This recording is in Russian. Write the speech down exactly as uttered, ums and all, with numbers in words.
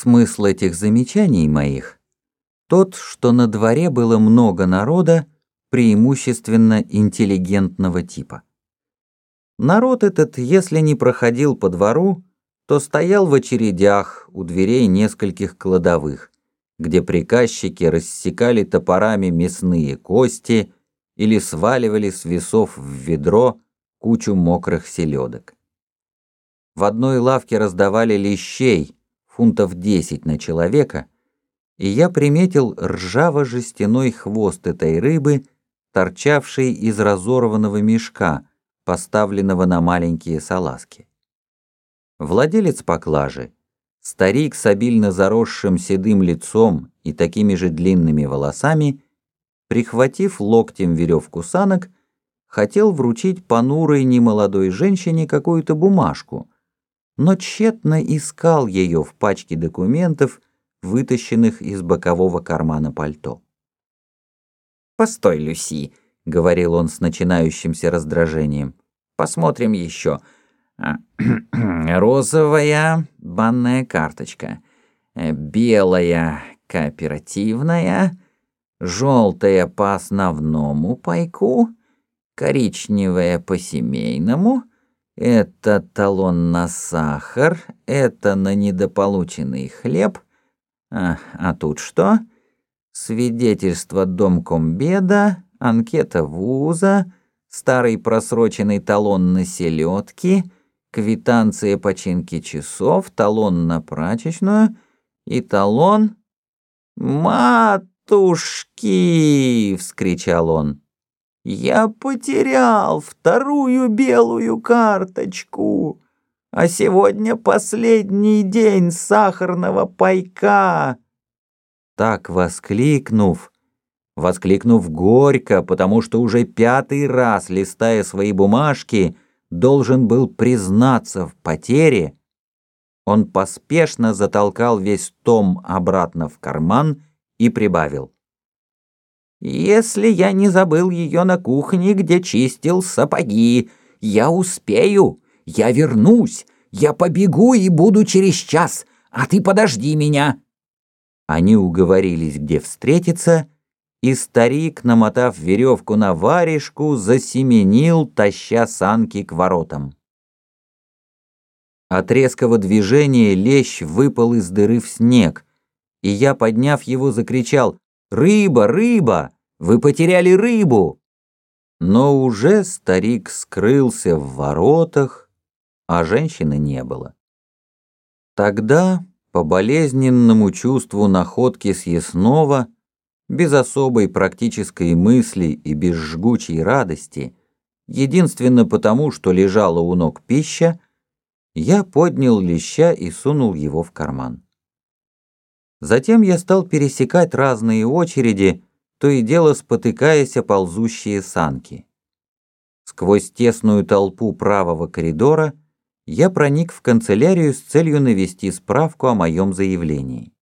Смысл этих замечаний моих тот, что на дворе было много народа, преимущественно интеллигентного типа. Народ этот, если не проходил по двору, то стоял в очередях у дверей нескольких кладовых, где приказчики рассекали топорами мясные кости или сваливали с весов в ведро кучу мокрых селедок. В одной лавке раздавали лещей, фунтов десять на человека, и я приметил ржаво-жестяной хвост этой рыбы, торчавший из разорванного мешка, поставленного на маленькие салазки. Владелец поклажи, старик с обильно заросшим седым лицом и такими же длинными волосами, прихватив локтем веревку санок, хотел вручить понурой немолодой женщине какую-то бумажку, но тщетно искал ее в пачке документов, вытащенных из бокового кармана пальто. «Постой, Люси», — говорил он с начинающимся раздражением, — «посмотрим еще. Розовая банная карточка, белая кооперативная, желтая по основному пайку, коричневая по семейному. Это талон на сахар, это на недополученный хлеб. А, а тут что? Свидетельство домкомбеда, анкета вуза, старый просроченный талон на селедки, квитанция починки часов, талон на прачечную и талон... «Матушки!» — вскричал он. «Я потерял вторую белую карточку, а сегодня последний день сахарного пайка». Так воскликнув, воскликнув горько, потому что уже пятый раз, листая свои бумажки, должен был признаться в потере, он поспешно затолкал весь том обратно в карман и прибавил: «Если я не забыл ее на кухне, где чистил сапоги, я успею, я вернусь, я побегу и буду через час, а ты подожди меня». Они уговорились, где встретиться, и старик, намотав веревку на варежку, засеменил, таща санки к воротам. От резкого движения лещ выпал из дыры в снег, и я, подняв его, закричал: «Рыба, рыба! Вы потеряли рыбу!» Но уже старик скрылся в воротах, а женщины не было. Тогда, по болезненному чувству находки съестного, без особой практической мысли и без жгучей радости, единственно потому, что лежала у ног пища, я поднял леща и сунул его в карман. Затем я стал пересекать разные очереди, то и дело спотыкаясь о ползущие санки. Сквозь тесную толпу правого коридора я проник в канцелярию с целью навести справку о моем заявлении.